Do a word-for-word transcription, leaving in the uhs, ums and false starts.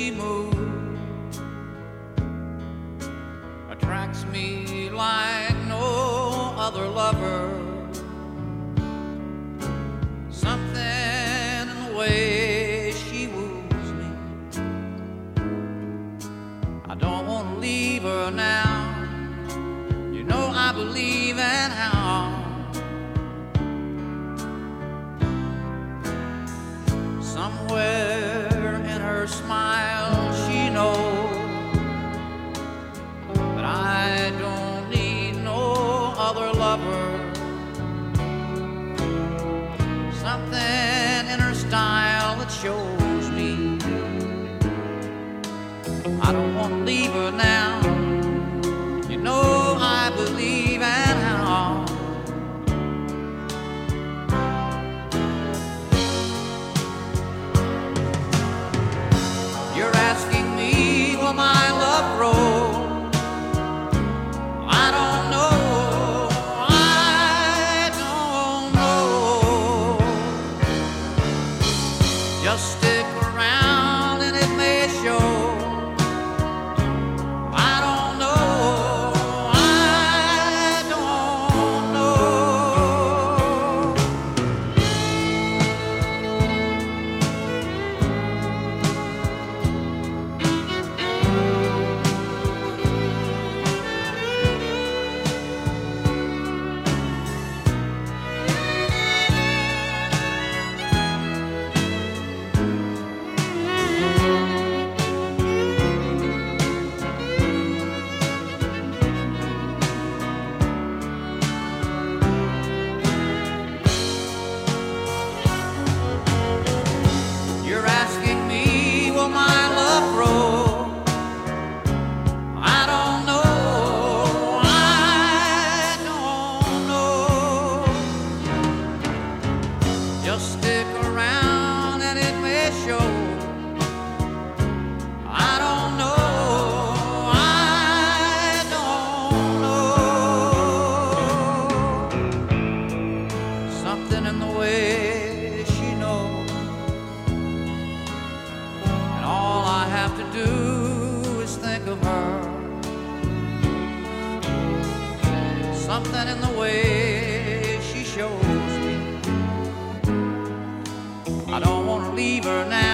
she moves attracts me like no other lover. Something in the way she woos me. I don't want to leave her now. You know I believe in how somewhere in her smile she knows that I don't need no other lover. Something in her style that shows me I don't want to leave her now. You know I believe in how you're asking me, will my love grow? I don't know, I don't know. Just stick around and it may show. Just stick around and it may show. I don't know, I don't know. Something in the way she knows, and all I have to do is think of her. Something in the way she shows. I don't want to leave her now.